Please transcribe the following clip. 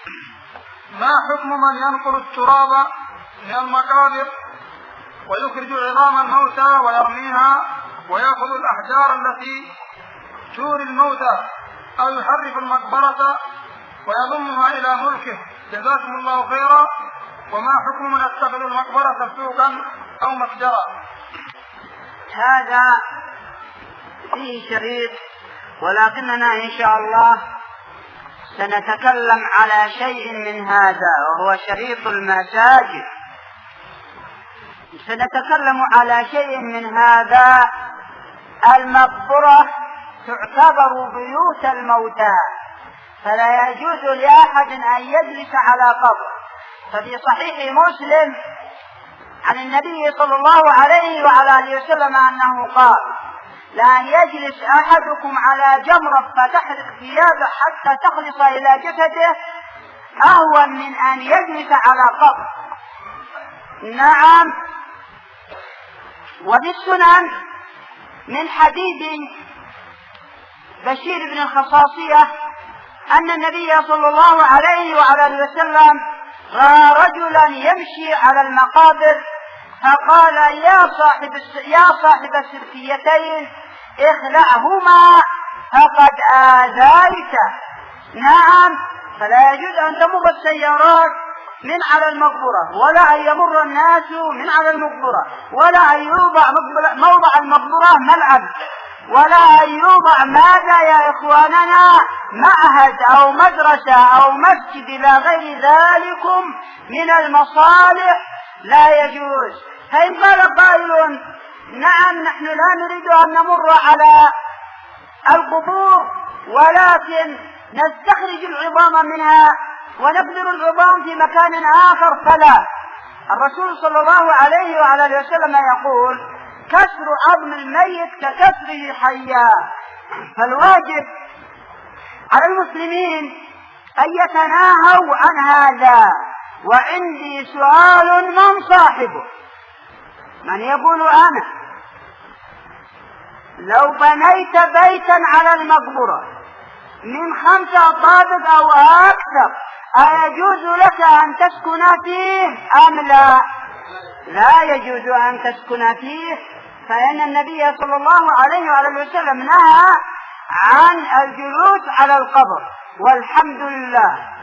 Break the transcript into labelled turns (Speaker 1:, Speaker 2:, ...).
Speaker 1: ما حكم من ينقل التراب من المقابر ويخرج عظام الموتى ويرميها ويأخذ الأحجار التي توري الموتى أو يحرف المقبرة ويضمها إلى ملكه؟ جزاكم الله خيرا. وما حكم من يتخذ المقبرة سوقا أو متجرا؟
Speaker 2: هذا فيه شريط، ولكننا إن شاء الله سنتكلم على شيء من هذا وهو شريط المساجد. سنتكلم على شيء من هذا. المقبرة تعتبر بيوت الموتى، فلا يجوز لأحد أن يجلس على قبر. ففي صحيح مسلم عن النبي صلى الله عليه وعلى آله وسلم أنه قال: لا يجلس أحدكم على جمرة فتحرق ثيابه حتى تخلص إلى جسده أهون من أن يجلس على قبر. نعم. وفي السنن من حديث بشير بن الخصاصية أن النبي صلى الله عليه وعلى آله وسلم رأى رجلا يمشي على المقابر فقال: يا صاحب السركيتين اخلعهما فقد آذيت. نعم. فلا يجوز أن تمر السيارات من على المقبرة، ولا أن يمر الناس من على المقبرة، ولا أن يوضع موضع المقبرة ملعب، ولا أن يوضع ماذا يا إخواننا معهد أو مدرسة أو مسجد إلى غير ذلكم من المصالح. لا يجوز. فإن قال قائل: نعم نحن لا نريد أن نمر على القبور ولكن نستخرج العظام منها ونقدر العظام في مكان آخر، فلا. الرسول صلى الله عليه وعلى آله وسلم يقول: كسر عظم الميت ككسره حيا. فالواجب على المسلمين أن يتناهوا عن هذا. وعندي سؤال: من صاحبه؟ من يقول أنا لو بنيت بيتا على المقبرة من 5 طابق أو أكثر أيجوز لك أن تسكن فيه أم لا؟ لا يجوز أن تسكن فيه، فإن النبي صلى الله عليه وسلم نهى عن الجلوس على القبر. والحمد لله